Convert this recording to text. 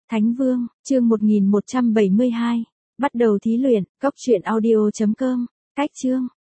Thánh Vương, chương 1172. Bắt đầu thí luyện, cốc truyện audio.com. Cách chương.